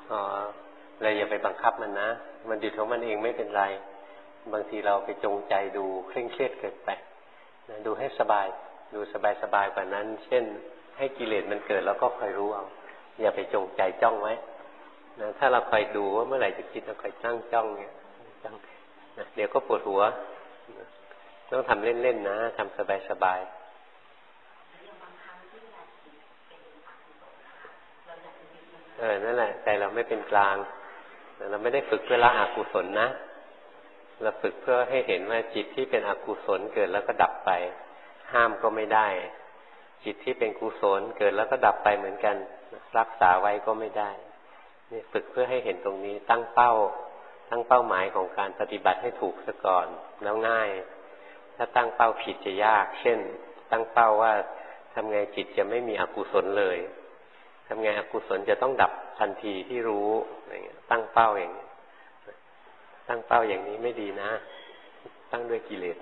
อ๋อเราอย่าไปบังคับมันนะมันหยุดของมันเองไม่เป็นไรบางทีเราไปจงใจดูเคร่งเครียดเกินไปนะดูให้สบายดูสบายกว่านั้นเช่นให้กิเลสมันเกิดแล้วก็คอยรู้เอาอย่าไปจงใจจ้องไว้นะถ้าเราคอยดูว่าเมื่อไหร่จะคิดเราคอยตั้งจ้องเนี่ยจ้องนะเดี๋ยวก็ปวดหัวนะต้องทำเล่นๆนะทำสบายนั่นแหละใจเราไม่เป็นกลางเราไม่ได้ฝึกเพื่อละอกุศลนะเราฝึกเพื่อให้เห็นว่าจิตที่เป็นอกุศลเกิดแล้วก็ดับไปห้ามก็ไม่ได้จิตที่เป็นกุศลเกิดแล้วก็ดับไปเหมือนกันรักษาไว้ก็ไม่ได้นี่ฝึกเพื่อให้เห็นตรงนี้ตั้งเป้าหมายของการปฏิบัติให้ถูกซะก่อนแล้วง่ายถ้าตั้งเป้าผิดจะยากเช่นตั้งเป้าว่าทำไงจิตจะไม่มีอกุศลเลยทำไงอกุศลจะต้องดับทันทีที่รู้อะไรเงี้ยตั้งเป้าอย่างนี้ตั้งเป้าอย่างนี้ไม่ดีนะตั้งด้วยกิเลส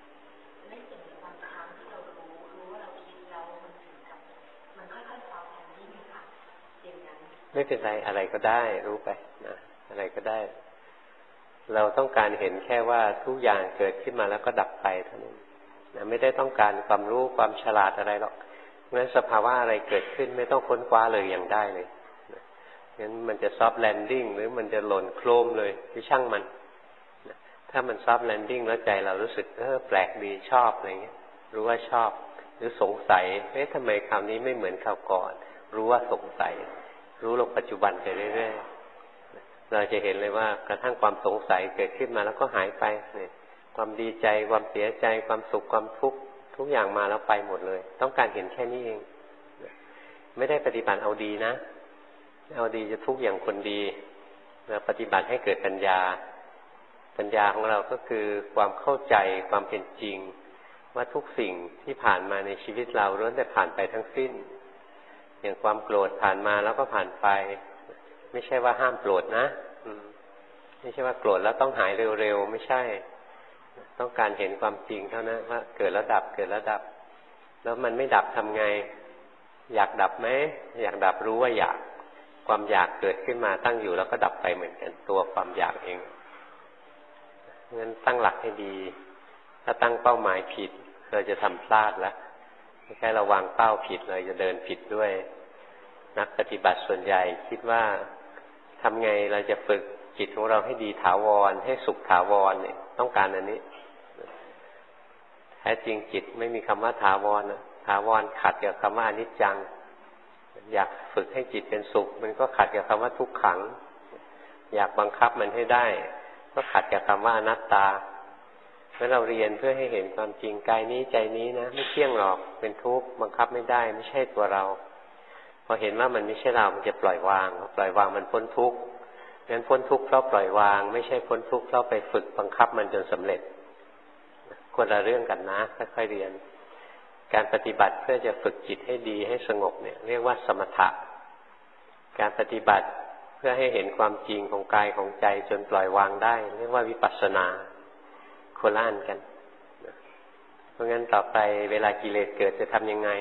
ไม่เป็นไรอะไรก็ได้รู้ไปนะอะไรก็ได้เราต้องการเห็นแค่ว่าทุกอย่างเกิดขึ้นมาแล้วก็ดับไปเท่านั้นนะไม่ได้ต้องการความรู้ความฉลาดอะไรหรอกงั้นสภาวะอะไรเกิดขึ้นไม่ต้องค้นคว้าเลยอย่างได้เลยงั้นมันจะซอฟต์แลนดิ้งหรือมันจะหล่นโครมเลยที่ช่างมันถ้ามันซอฟต์แลนดิ้งแล้วใจเรารู้สึกแปลกดีชอบอะไรเงี้ยรู้ว่าชอบหรือสงสัยทำไมคราวนี้ไม่เหมือนคราวก่อนรู้ว่าสงสัยรู้ลงปัจจุบันไปเรื่อยๆเราจะเห็นเลยว่ากระทั่งความสงสัยเกิดขึ้นมาแล้วก็หายไปเนี่ยความดีใจความเสียใจความสุขความทุกข์ทุกอย่างมาแล้วไปหมดเลยต้องการเห็นแค่นี้เองไม่ได้ปฏิบัติเอาดีนะเอาดีจะทุกข์อย่างคนดีเราปฏิบัติให้เกิดปัญญาของเราก็คือความเข้าใจความเป็นจริงว่าทุกสิ่งที่ผ่านมาในชีวิตเราล้วนแต่ผ่านไปทั้งสิ้นอย่างความโกรธผ่านมาแล้วก็ผ่านไปไม่ใช่ว่าห้ามโกรธนะไม่ใช่ว่าโกรธแล้วต้องหายเร็วๆไม่ใช่ต้องการเห็นความจริงเท่านั้นว่าเกิดแล้วดับเกิดแล้วดับแล้วมันไม่ดับทำไงอยากดับไหมอยากดับรู้ว่าอยากความอยากเกิดขึ้นมาตั้งอยู่แล้วก็ดับไปเหมือนกันตัวความอยากเองงั้นตั้งหลักให้ดีถ้าตั้งเป้าหมายผิดเราจะทำพลาดแล้วแค่เราวางเป้าผิดเราจะเดินผิดด้วยนักปฏิบัติส่วนใหญ่คิดว่าทำไงเราจะฝึกจิตของเราให้ดีถาวรให้สุขถาวรเนี่ยต้องการอันนี้แท้จริงจิตไม่มีคำว่าถาวรนะถาวรขัดกับคำว่าอนิจจังอยากฝึกให้จิตเป็นสุขมันก็ขัดกับคำว่าทุกขังอยากบังคับมันให้ได้ก็ขัดกับคำว่าอนัตตาเมื่อเราเรียนเพื่อให้เห็นความจริงกายนี้ใจนี้นะไม่เที่ยงหรอกเป็นทุกข์บังคับไม่ได้ไม่ใช่ตัวเราพอเห็นว่ามันไม่ใช่เรามันจะปล่อยวางมันพ้นทุกข์งั้นพ้นทุกข์เพราะปล่อยวางไม่ใช่พ้นทุกข์เพราะไปฝึกบังคับมันจนสำเร็จคนละเรื่องกันนะค่อยๆเรียนการปฏิบัติเพื่อจะฝึกจิตให้ดีให้สงบเนี่ยเรียกว่าสมถะการปฏิบัติเพื่อให้เห็นความจริงของกายของใจจนปล่อยวางได้เรียกว่าวิปัสสนาโคละอันกันเพราะงั้นต่อไปเวลากิเลสเกิดจะทำยังไง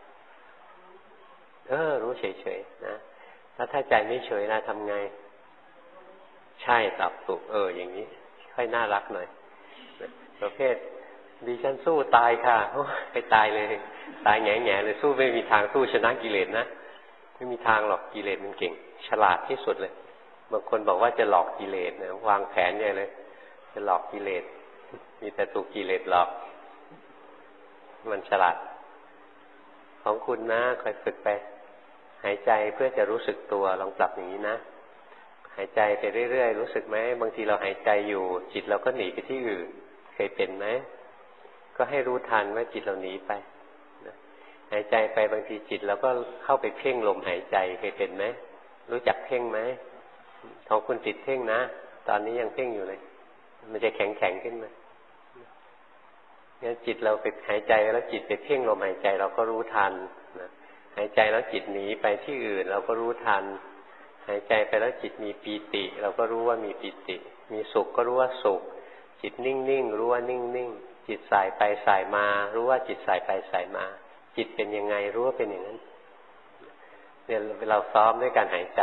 รู้เฉยๆนะแล้วถ้าใจไม่เฉยนะทำไงใช่ตอบถูกอย่างนี้ค่อยน่ารักหน่อยประเภทดิฉันสู้ตายค่ะไปตายเลยตายแง่ๆเลยสู้ไม่มีทางสู้ชนะกิเลสนะไม่มีทางหรอกกิเลสมันเก่งฉลาดที่สุดเลยบางคนบอกว่าจะหลอกกิเลสนะวางแผนใหญ่เลยจะหลอกกิเลสมีแต่ถูกกิเลสหลอกมันฉลาดของคุณนะคอยฝึกไปหายใจเพื่อจะรู้สึกตัวลองปรับอย่างนี้นะหายใจไปเรื่อยๆรู้สึกไหมบางทีเราหายใจอยู่จิตเราก็หนีไปที่อื่นเคยเป็นไหมก็ให้รู้ทันว่าจิตเราหนีไปหายใจไปบางทีจิตเราก็เข้าไปเพ่งลมหายใจเคยเป็นไหมรู้จักเพ่งไหมของคุณติดเพ่งนะตอนนี้ยังเพ่งอยู่เลยมันจะแข็งขึ้นมางั้นจิตเราไปหายใจแล้วจิตไปเพ่งลมหายใจเราก็รู้ทันนะหายใจแล้วจิตหนีไปที่อื่นเราก็รู้ทันหายใจไปแล้วจิตมีปีติเราก็รู้ว่ามีปีติมีสุขก็รู้ว่าสุขจิตนิ่งๆรู้ว่านิ่งๆจิตสายไปสายมารู้ว่าจิตสายไปสายมาจิตเป็นยังไงรู้ว่าเป็นอย่างนั้นเนี่ยเราซ้อมด้วยการหายใจ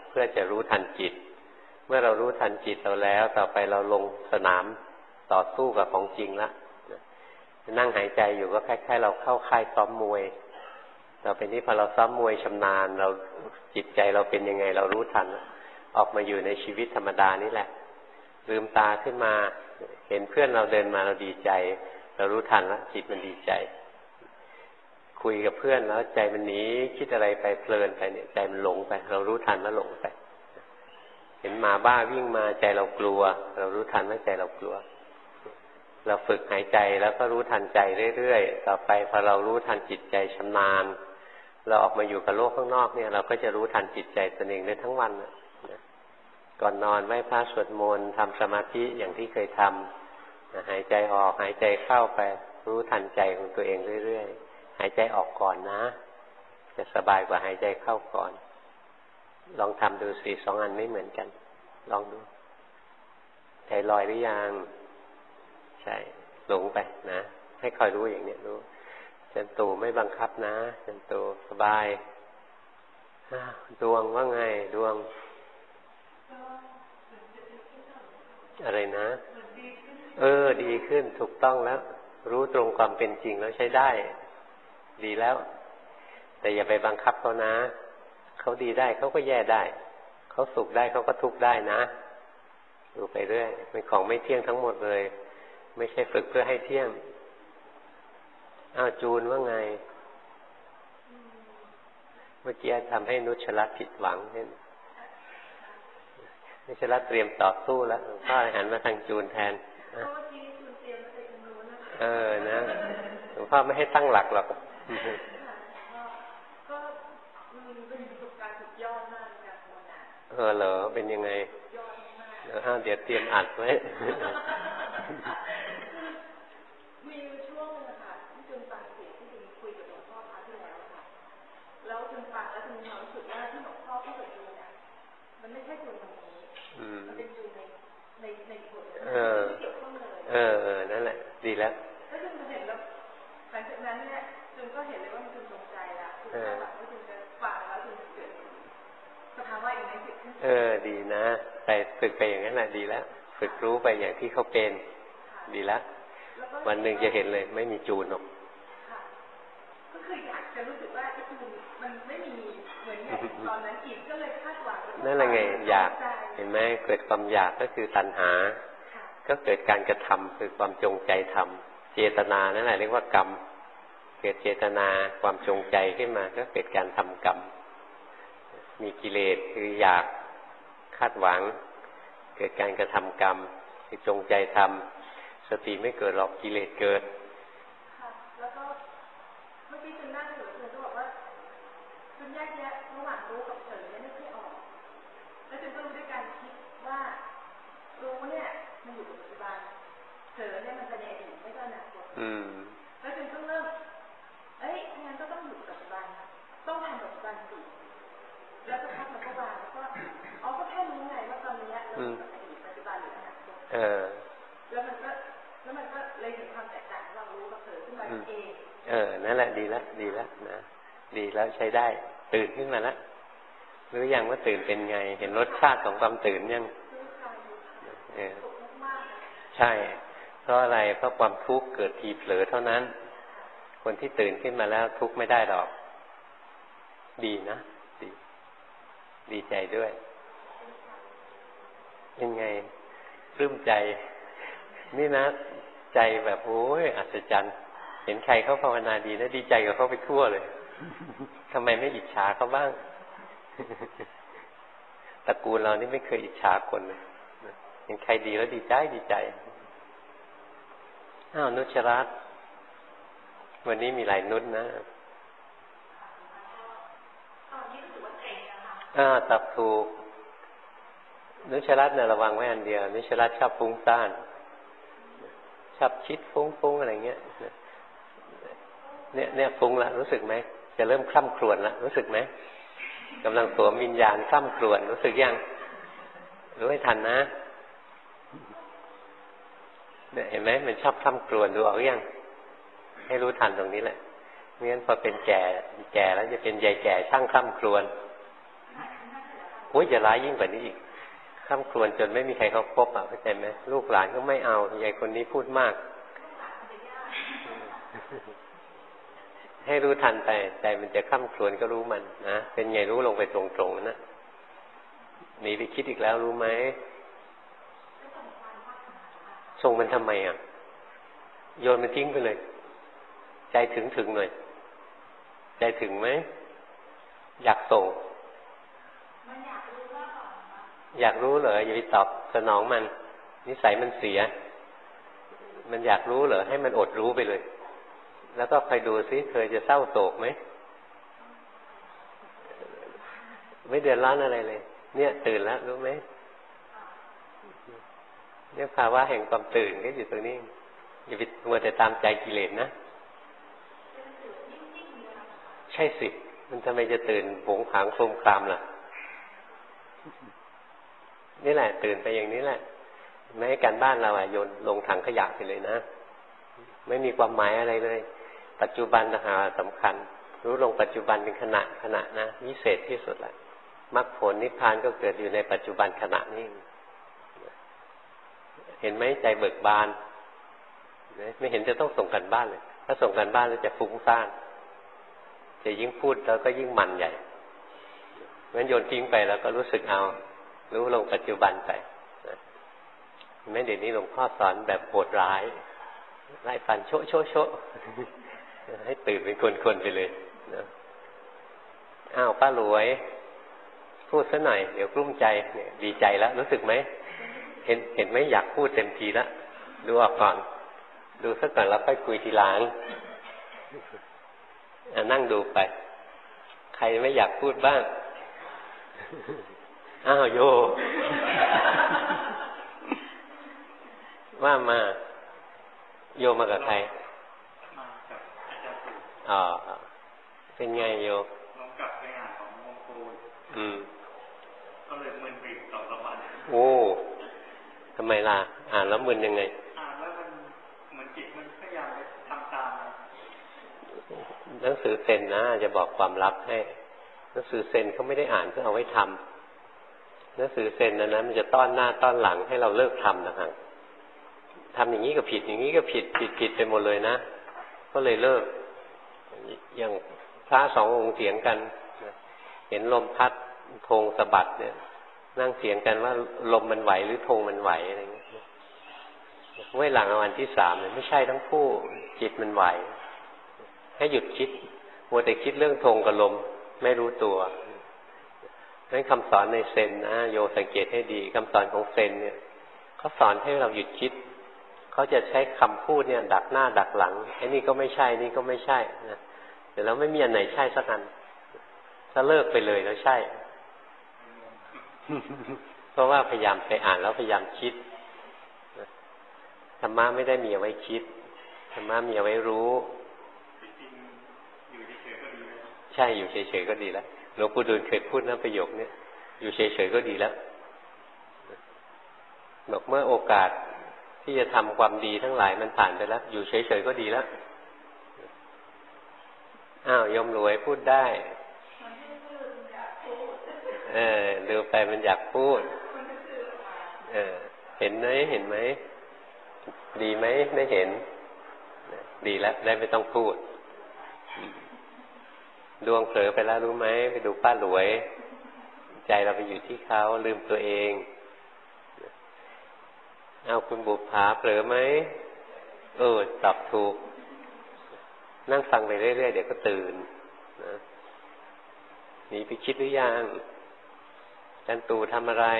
เพื่อจะรู้ทันจิตเมื่อเรารู้ทันจิตเราแล้วต่อไปเราลงสนามต่อสู้กับของจริงละนั่งหายใจอยู่ก็คล้ายๆเราเข้าค่ายซ้อมมวยต่อไปนี้พอเราซ้อมมวยชำนาญเราจิตใจเราเป็นยังไงเรารู้ทันออกมาอยู่ในชีวิตธรรมดานี่แหละลืมตาขึ้นมาเห็นเพื่อนเราเดินมาเราดีใจเรารู้ทันแล้วจิตมันดีใจคุยกับเพื่อนแล้วใจมันหนีคิดอะไรไปเพลินไปเนี่ยใจมันหลงไปเรารู้ทันแล้วหลงไปเห็นหมาบ้าวิ่งมาใจเรากลัวเรารู้ทันว่าใจเรากลัวเราฝึกหายใจแล้วก็รู้ทันใจเรื่อยๆต่อไปพอเรารู้ทันจิตใจชำนาญเราออกมาอยู่กับโลกข้างนอกเนี่ยเราก็จะรู้ทันจิตใจตนเองได้ทั้งวันก่อนนอนไหว้พระสวดมนต์ทำสมาธิอย่างที่เคยทำหายใจออกหายใจเข้าไปรู้ทันใจของตัวเองเรื่อยๆหายใจออกก่อนนะจะสบายกว่าหายใจเข้าก่อนลองทำดูสิสองอันไม่เหมือนกันลองดูใจลอยหรือยังใช่หลงไปนะให้คอยรู้อย่างนี้รู้จันตูไม่บังคับนะจันตูสบายดวงว่าไงดวงอะไรนะดีขึ้นถูกต้องแล้วรู้ตรงความเป็นจริงแล้วใช้ได้ดีแล้วแต่อย่าไปบังคับเขานะเขาดีได้เขาก็แย่ได้เขาสุขได้เขาก็ทุกข์ได้นะดูไปเรื่อยเป็นของไม่เที่ยงทั้งหมดเลยไม่ใช่ฝึกเพื่อให้เที่ยงจูนว่าไงเมื่อกี้ทำให้นุชรัตน์ผิดหวังเนี่ยนุชรัตน์เตรียมต่อสู้แล้วหลวงพ่อหันมาทางจูนแทนนะหลวงพ่อไม่ให้ตั้งหลักหรอกเหรอเป็นยังไงเดี๋ยวเตรียมอัดไว้มีช่วงนึงค่ะที่จุนฟังเสียงที่จุนคุยกับหลวงพ่อครั้งที่แล้วค่ะแล้วจุนฟังแล้วจุนมีความรู้สึกว่าที่หลวงพ่อพูดกับจุนเนี่ยมันไม่ใช่จุนตรงนี้มันเป็นจุนในบทที่เกี่ยวข้องเลยนั่นแหละดีแล้วแล้วจุนเห็นแล้วหลังจากนั้นเนี่ยจุนก็เห็นเลยว่ามันจุนตรงใจละจุนก็แบบว่าจุนจะฟังแล้วจุนจะเกิดสภาวะอย่างนั้นเกิดขึ้นดีนะไปฝึกไปอย่างนั้นแหละดีแล้วฝึกรู้ไปอย่างที่เขาเป็นดีแล้ววันหนึ่งจะเห็นเลยไม่มีจูนหรอกก็คืออยากจะรู้สึกว่าไอ้จูนมันไม่มีเหมือนอย่างตอนนั้นอีกก็เลยคาดหวังนั่นแหละไงอยากเห็นไหมเกิดความอยากก็คือตัณหาก็เกิดการกระทำคือความจงใจทำเจตนานั่นแหละเรียกว่ากรรมเกิดเจตนาความจงใจขึ้นมาก็เกิดการทำกรรมมีกิเลสคืออยากคาดหวังเกิดการกระทำกรรมคือจงใจทำสติไม่เกิดหรอกกิเลสเกิดค่ะแล้วก็เมื่อกี้คุณนั่งอยู่คุณก็บอกว่าคุณแยกแยะระหว่างรู้กับเผลอเนี่ยไม่ค่อยออกแล้วคุณก็รู้ด้วยการคิดว่ารู้เนี่ยมันอยู่กับปัจจุบันเผลอเนี่ยมันเป็นอดีตไม่ก็อนาคตแล้วคุณก็เริ่มงั้นก็ต้องอยู่กับปัจจุบันต้องทำปัจจุบันสิแล้วก็พักมันก็วางแล้วก็ก็แค่รู้ไงว่าตอนนี้เราอยู่กับอดีตปัจจุบันหรืออนาคตแล้วมันก็เลยเห็นความแตกต่างเรารู้กับเผลอขึ้นมาเองนั่นแหละดีแล้วนะดีแล้วใช้ได้ตื่นขึ้นมาแล้วรู้ยังว่าตื่นเป็นไงเห็นรสชาติของความตื่นยังใช่เพราะอะไรเพราะความทุกข์เกิดทีเผลอเท่านั้นคนที่ตื่นขึ้นมาแล้วทุกข์ไม่ได้หรอกดีนะดีใจด้วยยังไงปลื้มใจนี่นะใจแบบโอ้ยอัศจรรย์เห็นใครเขาภาวนาดีนะดีใจกับเขาไปทั่วเลยทำไมไม่อิจฉาเขาบ้างตระกูลเรานี่ไม่เคยอิจฉาคนเลยเห็นใครดีแล้วดีใจนุชรัตน์วันนี้มีหลายนุชนะตับถูกนุชรัตน์เนี่ยระวังไว้อันเดียวนุชรัตน์ชอบฟุ้งซ่านชอบคิดฟุ้งอะไรเงี้ยเนี่ยฟุ้งละรู้สึกไหมจะเริ่มคล่ำครวญละรู้สึกไหมกำลังสวมวิญญาณคล่ำครวญรู้สึกยังรู้ให้ทันนะเนี่ยเห็นไหมมันชอบคล่ำครวญดูออกยังให้รู้ทันตรงนี้แหละไม่งั้นพอเป็นแก่แล้วจะเป็นยายแก่ช่างคล่ำครวญโอ้ยจะร้ายยิ่งกว่านี้อีกข้ามครวญจนไม่มีใครเขาคบเข้าใจไหมลูกหลานก็ไม่เอายายคนนี้พูดมากให้รู้ทันไปใจมันจะข้ามครวญก็รู้มันนะเป็นไงรู้ลงไปตรงๆนะหนีไปคิดอีกแล้วรู้ไหมส่งมันทำไมโยนมันทิ้งไปเลยใจถึงหน่อยใจถึงไหมอยากส่งอยากรู้เหรออย่าไปตอบสนองมันนิสัยมันเสียมันอยากรู้เหรอให้มันอดรู้ไปเลยแล้วก็คอยดูซิเธอจะเศร้าโศกไหมไม่เดือดร้อนอะไรเลยเนี่ยตื่นแล้วรู้ไหมเนี่ยภาวะแห่งความตื่นก็อยู่ตรงนี้อย่าไปมัวแต่ตามใจกิเลสนะใช่สิมันทำไมจะตื่นโผงผางโครมครามล่ะนี่แหละตื่นไปอย่างนี้แหละแม้การบ้านเราโยนลงถังขยะไปเลยนะไม่มีความหมายอะไรเลยปัจจุบันสำคัญรู้ลงปัจจุบันเป็นขณะนะวิเศษที่สุดแหละมรรคผลนิพพานก็เกิดอยู่ในปัจจุบันขณะนี้เห็นไหมใจเบิกบานไม่เห็นจะต้องส่งกันบ้านเลยถ้าส่งกันบ้านแล้วจะฟุ้งซ่านจะยิ่งพูดแล้วก็ยิ่งมันใหญ่งั้นโยนทิ้งไปแล้วก็รู้สึกเอารู้ลงปัจจุบันไปไม่เดี๋ยวนี้หลวงพ่อสอนแบบโหดร้ายไล่ฟันโชะให้ตื่นเป็นคนไปเลยนะอ้าวป้าหลวยพูดซะหน่อยเดี๋ยวกลุ้มใจเนี่ยดีใจแล้วรู้สึกไหมเห็นไหมอยากพูดเต็มทีแล้วดูออกก่อนดูสักก่อนแล้วค่อยคุยทีหลังนั่งดูไปใครไม่อยากพูดบ้างอ้าวโยว่ามาโยมากับใครมากับอาจารย์ปู่เป็นไงโยน้องกลับไปหาของมงคลก็เลยมึนไป2-3 วันโอ้ทำไมล่ะอ่านแล้วมึนยังไงแล้วมันเหมือนจิตมันพยายามไปทำตามหนังสือเซนนะจะบอกความลับให้หนังสือเซนเขาไม่ได้อ่านเพื่อเอาไว้ทำหนังสือเซนนั้นมันจะต้อนหน้าต้อนหลังให้เราเลิกทำนะฮะทำอย่างนี้ก็ผิดอย่างนี้ก็ผิดไปหมดเลยนะก็เลยเลิกอย่างพระ2 องค์เถียงกันเห็นลมพัดธงสะบัดเนี่ยนั่งเถียงกันว่าลมมันไหวหรือธงมันไหวอะไรเงี้ยไว้หลังวันที่3เลยไม่ใช่ทั้งคู่จิตมันไหวให้หยุดคิดมัวแต่คิดเรื่องธงกับลมไม่รู้ตัวนั้นคำสอนในเซนนะโยสังเกตให้ดีคำสอนของเซนเนี่ยเขาสอนให้เราหยุดคิดเขาจะใช้คำพูดเนี่ยดักหน้าดักหลังไอ้นี่ก็ไม่ใช่นี่ก็ไม่ใช่นะแต่แล้วไม่มีอันไหนใช่สักอันถ้าเลิกไปเลยแล้วใช่ เพราะว่าพยายามไปอ่านแล้วพยายามคิดธรรมะไม่ได้มีเอาไว้คิดธรรมะมีเอาไว้รู้ใช่อยู่เฉยๆก็ดีแล้วหลวงปู่ดูลเคยพูดนะประโยคนี้อยู่เฉยๆก็ดีแล้วบอกเมื่อโอกาสที่จะทำความดีทั้งหลายมันผ่านไปแล้วอยู่เฉยๆก็ดีแล้วอ้าวยมรวยพูดได้ดูไปมันอยากพูดเห็นไหมดีไหมได้เห็นดีแล้วได้ไม่ต้องพูดดวงเผลอไปแล้วรู้ไหมไปดูป้าหลวยใจเราไปอยู่ที่เขาลืมตัวเองเอาคุณบุปผาเผลอไหมตอบถูกนั่งฟังไปเรื่อยๆเดี๋ยวก็ตื่นนะหนีไปคิดหรือยังจันตูทำอะไร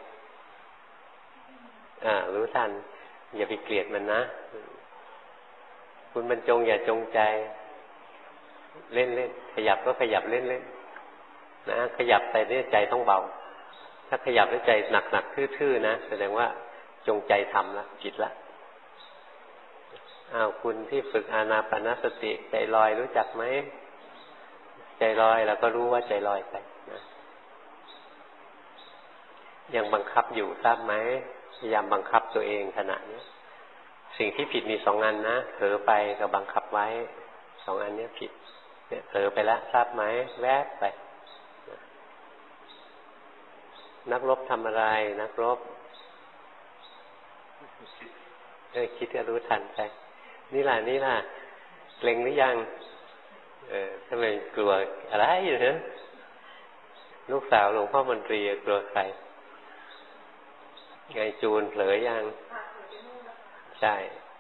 รู้ทันอย่าไปเกลียดมันนะคุณบรรจงอย่าจงใจเล่นขยับก็ขยับเล่นนะขยับไปเนี่ยใจต้องเบาถ้าขยับแล้วใจหนักทื่อๆนะแสดงว่าจงใจทำละผิดละคุณที่ฝึกอานาปานสติใจลอยรู้จักไหมใจลอยแล้วก็รู้ว่าใจลอยไปนะยังบังคับอยู่ทราบไหมพยายามบังคับตัวเองขณะนี้สิ่งที่ผิดมี2 อันนะเผลอไปกับบังคับไว้2 อันนี้ผิดเนี่ยเผลอไปแล้วทราบไหมแวบไปนักรบทำอะไรนักรบคิดก็รู้ทันไปนี่ล่ะเกร็งหรือยังทำไมกลัวอะไรอยู่เนี่ยลูกสาวหลวงพ่อมนตรีกลัวใครไงจูนเผลอยังใช่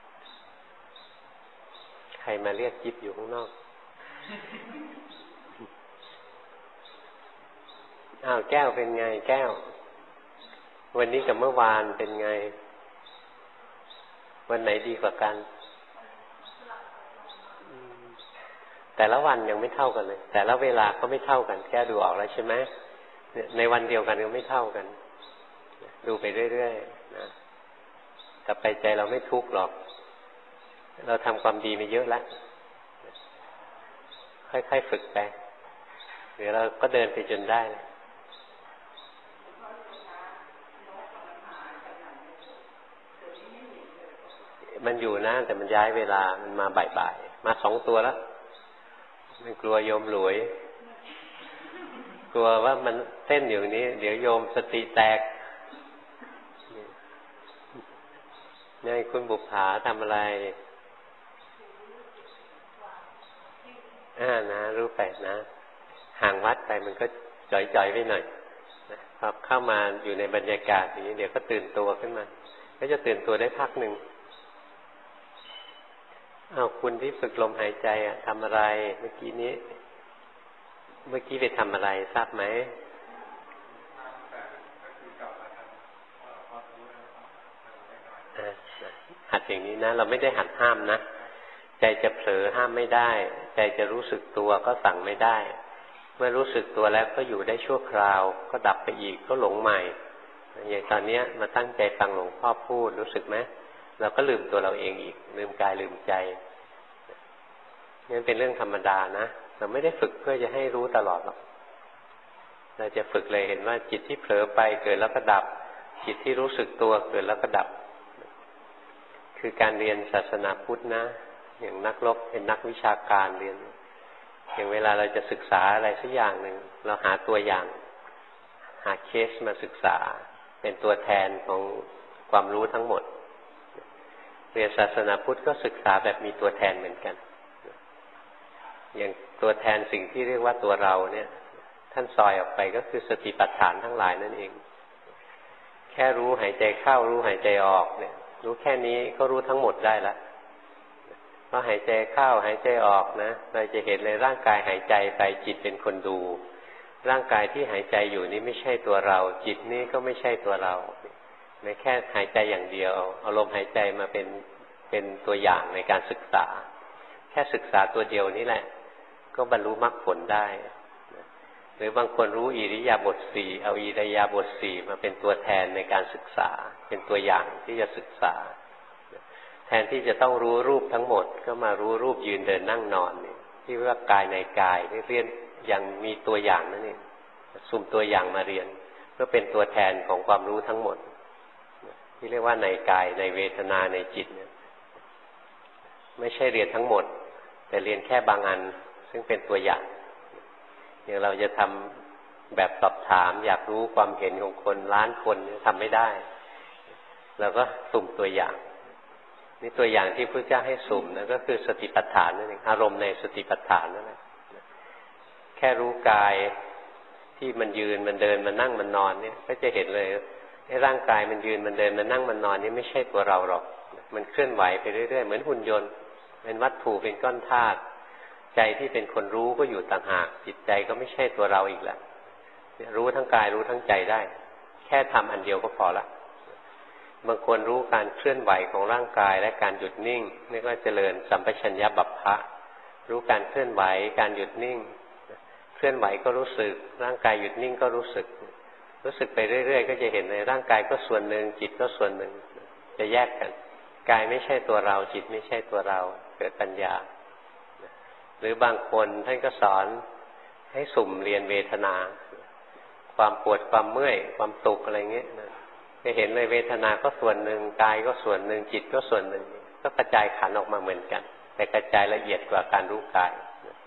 ใครมาเรียกจิ๊บอยู่ข้างนอกอ้าวแก้วเป็นไงแก้ววันนี้กับเมื่อวานเป็นไงวันไหนดีกว่ากันแต่ละวันยังไม่เท่ากันเลยแต่ละเวลาก็ไม่เท่ากันแก้ดูออกแล้วใช่ไหมในวันเดียวกันก็ไม่เท่ากันดูไปเรื่อยๆนะต่อไปใจเราไม่ทุกข์หรอกเราทำความดีมาเยอะแล้วค่อยๆฝึกไปเดี๋ยวเราก็เดินไปจนได้มันอยู่นะแต่มันย้ายเวลามันมาบ่ายๆมา2 ตัวแล้วมันกลัวโยมหลวยกลัวว่ามันเต้นอยู่นี้เดี๋ยวโยมสติแตกนี่คุณบุปผาทำอะไรนะรู้ไปนะห่างวัดไปมันก็จ่อยๆไปหน่อยพอเข้ามาอยู่ในบรรยากาศอย่างนี้เดี๋ยวก็ตื่นตัวขึ้นมาก็จะตื่นตัวได้พักหนึ่งคุณที่ฝึกลมหายใจทำอะไรเมื่อกี้ไปทำอะไรทราบไหมหัดอย่างนี้นะเราไม่ได้หัดห้ามนะใจจะเผลอห้ามไม่ได้ใจจะรู้สึกตัวก็สั่งไม่ได้เมื่อรู้สึกตัวแล้วก็อยู่ได้ชั่วคราวก็ดับไปอีกก็หลงใหม่อย่างตอนนี้มาตั้งใจฟังหลวงพ่อพูดรู้สึกไหมเราก็ลืมตัวเราเองอีกลืมกายลืมใจนี่เป็นเรื่องธรรมดานะเราไม่ได้ฝึกเพื่อจะให้รู้ตลอดหรอกเราจะฝึกเลยเห็นว่าจิตที่เผลอไปเกิดแล้วก็ดับจิตที่รู้สึกตัวเกิดแล้วก็ดับคือการเรียนศาสนาพุทธนะอย่างนักรบเป็นนักวิชาการเรียนอย่างเวลาเราจะศึกษาอะไรสักอย่างหนึ่งเราหาตัวอย่างหาเคสมาศึกษาเป็นตัวแทนของความรู้ทั้งหมดเรียนศาสนาพุทธก็ศึกษาแบบมีตัวแทนเหมือนกันอย่างตัวแทนสิ่งที่เรียกว่าตัวเราเนี่ยท่านซอยออกไปก็คือสติปัฏฐานทั้งหลายนั่นเองแค่รู้หายใจเข้ารู้หายใจออกเนี่ยรู้แค่นี้ก็รู้ทั้งหมดได้ละพอหายใจเข้าหายใจออกนะเราจะเห็นเลยร่างกายหายใจไปจิตเป็นคนดูร่างกายที่หายใจอยู่นี้ไม่ใช่ตัวเราจิตนี้ก็ไม่ใช่ตัวเราไม่แค่หายใจอย่างเดียวเอาลมหายใจมาเป็นตัวอย่างในการศึกษาแค่ศึกษาตัวเดียวนี้แหละก็บรรลุมรรคผลได้หรือบางคนรู้อิริยาบถ4เอาอิริยาบถ4มาเป็นตัวแทนในการศึกษาเป็นตัวอย่างที่จะศึกษาแทนที่จะต้องรู้รูปทั้งหมดก็มารู้รูปยืนเดินนั่งนอนนี่ที่ว่ากายในกายเรียนอย่างมีตัวอย่างนั่นเองสุ่มตัวอย่างมาเรียนเพื่อเป็นตัวแทนของความรู้ทั้งหมดที่เรียกว่าในกายในเวทนาในจิตเนี่ยไม่ใช่เรียนทั้งหมดแต่เรียนแค่บางอันซึ่งเป็นตัวอย่างอย่างเราจะทำแบบสอบถามอยากรู้ความเห็นของคนล้านคนทำไม่ได้เราก็สุ่มตัวอย่างนี่ตัวอย่างที่พระเจ้าให้สุ่มนะก็คือสติปัฏฐานนั่นเองอารมณ์ในสติปัฏฐานนั่นแหละแค่รู้กายที่มันยืนมันเดินมันนั่งมันนอนเนี่ยก็จะเห็นเลยไอ้ร่างกายมันยืนมันเดินมันนั่งมันนอนนี่ไม่ใช่ตัวเราหรอกมันเคลื่อนไหวไปเรื่อยๆเหมือนหุ่นยนต์เป็นวัตถุเป็นก้อนธาตุใจที่เป็นคนรู้ก็อยู่ต่างหากจิตใจก็ไม่ใช่ตัวเราอีกแล้วรู้ทั้งกายรู้ทั้งใจได้แค่ทำอันเดียวก็พอละบางคนรู้การเคลื่อนไหวของร่างกายและการหยุดนิ่งนี่ก็เจริญสัมปชัญญะบัพพะรู้การเคลื่อนไหวการหยุดนิ่งเคลื่อนไหวก็รู้สึกร่างกายหยุดนิ่งก็รู้สึกไปเรื่อยๆก็จะเห็นในร่างกายก็ส่วนหนึ่งจิตก็ส่วนหนึ่งจะแยกกันกายไม่ใช่ตัวเราจิตไม่ใช่ตัวเราเกิดปัญญาหรือบางคนท่านก็สอนให้สุ่มเรียนเวทนาความปวดความเมื่อยความตุกอะไรเงี้ยนะจะเห็นเลยเวทนาก็ส่วนหนึ่งกายก็ส่วนหนึ่งจิตก็ส่วนหนึ่งก็กระจายขันออกมาเหมือนกันแต่กระจายละเอียดกว่าการรู้กาย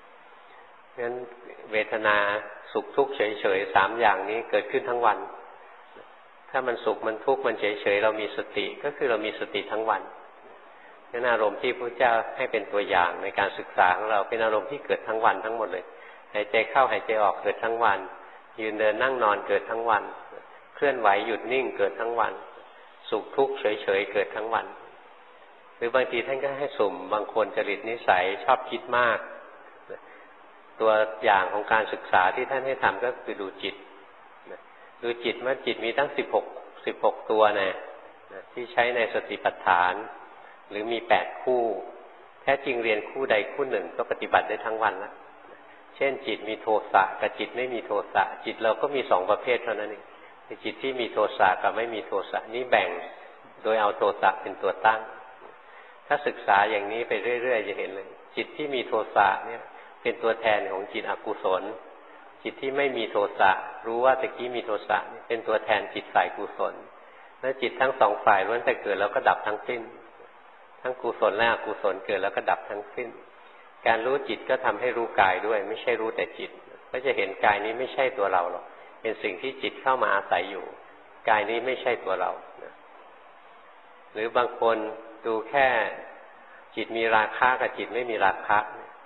งั้นเวทนาสุขทุกข์เฉยๆ3อย่างนี้เกิดขึ้นทั้งวันถ้ามันสุขมันทุกข์มันเฉยๆเรามีสติก็คือเรามีสติทั้งวันนั่นอารมณ์ที่พระเจ้าให้เป็นตัวอย่างในการศึกษาของเราเป็นอารมณ์ที่เกิดทั้งวันทั้งหมดเลยหายใจเข้าหายใจออกเกิดทั้งวันยืนเดินนั่งนอนเกิดทั้งวันเคลื่อนไหวหยุดนิ่งเกิดทั้งวันสุขทุกข์เฉยๆเกิดทั้งวันหรือบางทีท่านก็ให้สุ่มบางคนจริตนิสัยชอบคิดมากตัวอย่างของการศึกษาที่ท่านให้ทำก็คือดูจิตดูจิตว่าจิตมีตั้ง16ตัวนะที่ใช้ในสติปัฏฐานหรือมี8คู่แท้จริงเรียนคู่ใดคู่หนึ่งก็ปฏิบัติได้ทั้งวันแล้วเช่นจิตมีโทสะกับจิตไม่มีโทสะจิตเราก็มี2ประเภทเท่านั้นเองจิตที่มีโทสะกับไม่มีโทสะนี่แบ่งโดยเอาโทสะเป็นตัวตั้งถ้าศึกษาอย่างนี้ไปเรื่อยๆจะเห็นเลยจิตที่มีโทสะเนี่ยเป็นตัวแทนของจิตอกุศลจิตที่ไม่มีโทสะรู้ว่าตะกี้มีโทสะเป็นตัวแทนจิตฝ่ายกุศลและจิตทั้งสองฝ่ายล้วนแต่เกิดแล้วก็ดับทั้งสิ้นทั้งกุศลและอกุศลเกิดแล้วก็ดับทั้งสิ้นการรู้จิตก็ทำให้รู้กายด้วยไม่ใช่รู้แต่จิตก็จะเห็นกายนี้ไม่ใช่ตัวเราหรอกเป็นสิ่งที่จิตเข้ามาอาศัยอยู่กายนี้ไม่ใช่ตัวเราหรือบางคนดูแค่จิตมีราคะกับจิตไม่มีราคะ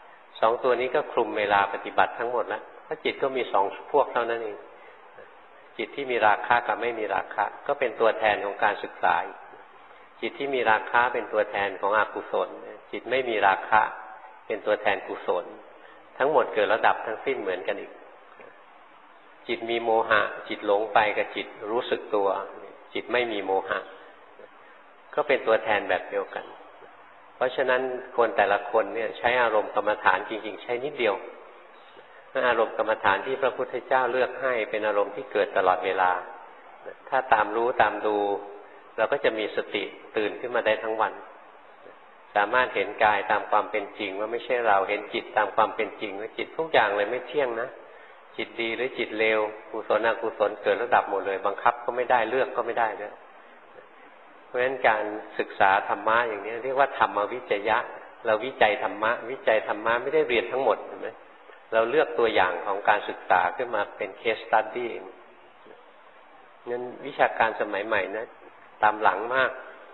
2ตัวนี้ก็คลุมเวลาปฏิบัติทั้งหมดแล้วเพราะจิตก็มี2พวกเท่านั้นเองจิตที่มีราคะกับไม่มีราคะก็เป็นตัวแทนของการศึกษาจิตที่มีราคะเป็นตัวแทนของอกุศลจิตไม่มีราคะเป็นตัวแทนกุศลทั้งหมดเกิดระดับทั้งสิ้นเหมือนกันอีกจิตมีโมหะจิตหลงไปกับจิตรู้สึกตัวจิตไม่มีโมหะก็เป็นตัวแทนแบบเดียวกันเพราะฉะนั้นคนแต่ละคนเนี่ยใช้อารมณ์กรรมฐานจริงๆใช้นิดเดียวอารมณ์กรรมฐานที่พระพุทธเจ้าเลือกให้เป็นอารมณ์ที่เกิดตลอดเวลาถ้าตามรู้ตามดูเราก็จะมีสติตื่นขึ้นมาได้ทั้งวันสามารถเห็นกายตามความเป็นจริงว่าไม่ใช่เราเห็นจิตตามความเป็นจริงว่าจิตทุกอย่างเลยไม่เที่ยงนะจิตดีหรือจิตเลวกุศลอกุศลเกิดระดับหมดเลยบังคับก็ไม่ได้เลือกก็ไม่ได้ด้วยเพราะฉะนั้นการศึกษาธรรมะอย่างนี้เรียกว่าธรรมวิจยะเราวิจัยธรรมะวิจัยธรรมะไม่ได้เรียนทั้งหมดเห็นไหมเราเลือกตัวอย่างของการศึกษาขึ้นมาเป็น case study งั้นวิชาการสมัยใหม่นะตามหลังมาก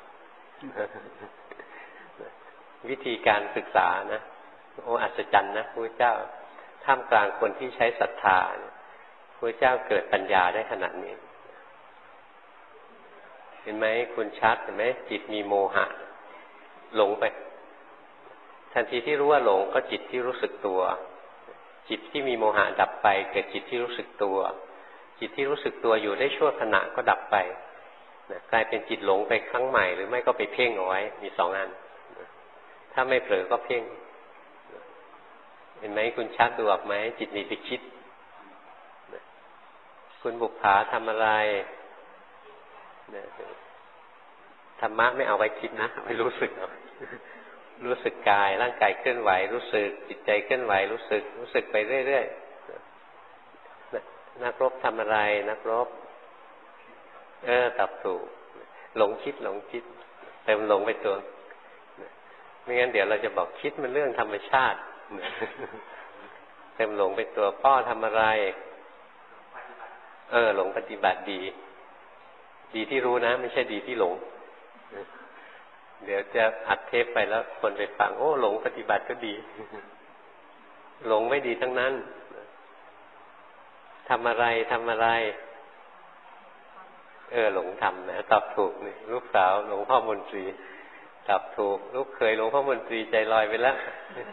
วิธีการศึกษานะโอ้อัศจรรย์นะพระเจ้าท่ามกลางคนที่ใช้ศรัทธาพระเจ้าเกิดปัญญาได้ขนาดนี้เห็นไหมคุณชัดเห็นไหมจิตมีโมหะหลงไปทันทีที่รู้ว่าหลงก็จิตที่รู้สึกตัวจิตที่มีโมหะดับไปเกิดจิตที่รู้สึกตัวจิตที่รู้สึกตัวอยู่ได้ชั่วขณะก็ดับไปกลายเป็นจิตหลงไปครั้งใหม่หรือไม่ก็ไปเพ่งเอาไว้มี2 อันถ้าไม่เผลอก็เพ่งเห็นไหมคุณชัดดูออกไหมจิตหนีไปคิดคุณบุปผาทำอะไรธรรมะไม่เอาไว้คิดนะไม่รู้สึกเอารู้สึกกายร่างกายเคลื่อนไหวรู้สึกจิตใจเคลื่อนไหวรู้สึกไปเรื่อยๆนักรบทำอะไรนักรบตอบถูกหลงคิดเติมหลงไปตัวไม่งั้นเดี๋ยวเราจะบอกคิดมันเรื่องธรรมชาติเติมหลงไปตัวพ่อทำอะไรหลงปฏิบัติดีที่รู้นะไม่ใช่ดีที่หลงเดี๋ยวจะอัดเทปไปแล้วคนไปฟังโอ้หลงปฏิบัติก็ดีหลงไม่ดีทั้งนั้นทำอะไรหลงทำนะตอบถูกนี่ลูกสาวหลวงพ่อมนตรีตอบถูกลูกเคยหลวงพ่อมนตรีใจลอยไปแล้ว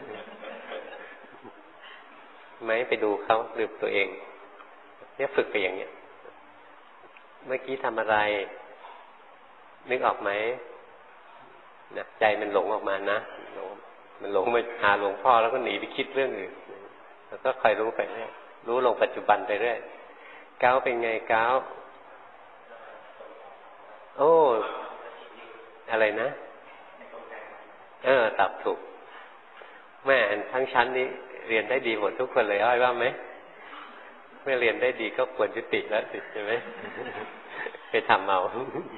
ไม่ไปดูเขาลืมตัวเองเนี่ยฝึกไปอย่างเนี้ยเมื่อกี้ทำอะไรนึกออกไหมนะใจมันหลงออกมานะมันหลงมาหาหลวงพ่อแล้วก็หนีไปคิดเรื่องอื่นแล้วก็คอยรู้ไปเรื่อยรู้ลงปัจจุบันไปเรื่อยก้าวเป็นไงก้าวโอ้อะไรนะตอบถูกแม่ทั้งชั้นนี้เรียนได้ดีหมดทุกคนเลยอ้อยว่าไหมเมื่อเรียนได้ดีก็ควรยุติแล้วสิใช่ไหมไปทำเอา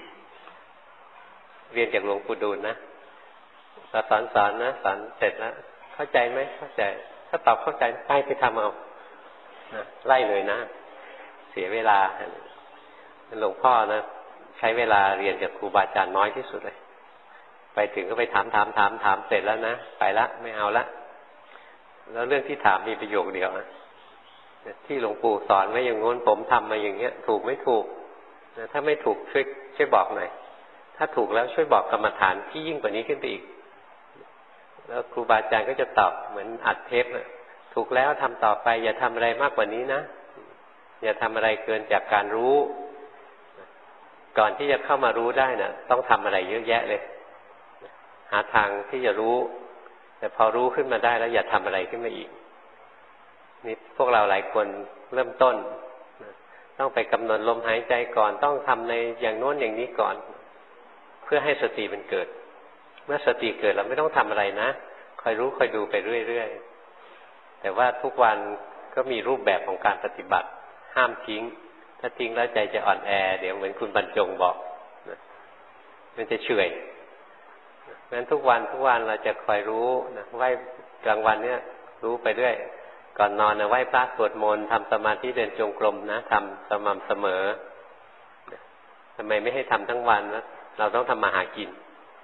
เรียนจากหลวงปู่ดูลนะสอนนะสอนเสร็จแล้วเข้าใจไหมเข้าใจถ้าตอบเข้าใจไปทำเอาไล่เลยนะเสียเวลาหลวงพ่อนะใช้เวลาเรียนกับครูบาอาจารย์น้อยที่สุดเลยไปถึงก็ไปถามเสร็จแล้วนะไปละไม่เอาละแล้วเรื่องที่ถามมีประโยคเดียวนะที่หลวงปู่สอนไว้อย่างโน้นผมทำมาอย่างเงี้ยถูกไม่ถูกถ้าไม่ถูกช่วยบอกหน่อยถ้าถูกแล้วช่วยบอกกรรมฐานที่ยิ่งกว่านี้ขึ้นไปอีกแล้วครูบาอาจารย์ก็จะตอบเหมือนอัดเทปนะถูกแล้วทำต่อไปอย่าทำอะไรมากกว่านี้นะอย่าทำอะไรเกินจากการรู้ก่อนที่จะเข้ามารู้ได้นะต้องทำอะไรเยอะแยะเลยหาทางที่จะรู้แต่พอรู้ขึ้นมาได้แล้วอย่าทำอะไรขึ้นมาอีกนี่พวกเราหลายคนเริ่มต้นต้องไปกำหนดลมหายใจก่อนต้องทำในอย่างโน้นอย่างนี้ก่อนเพื่อให้สติมันเกิดเมื่อสติเกิดเราไม่ต้องทำอะไรนะคอยรู้คอยดูไปเรื่อยๆแต่ว่าทุกวันก็มีรูปแบบของการปฏิบัติห้ามทิ้งถ้าทิ้งแล้วใจจะอ่อนแอเดี๋ยวเหมือนคุณบรรจงบอกมันจะเฉื่อยงั้นทุกวันเราจะคอยรู้นะไหว้กลางวันเนี่ยรู้ไปเรื่อยก่อนนอนนะไหว้พระสวดมนต์ทำสมาธิเดินจงกรมนะทำสม่ำเสมอทำไมไม่ให้ทำทั้งวันนะเราต้องทำมาหากิน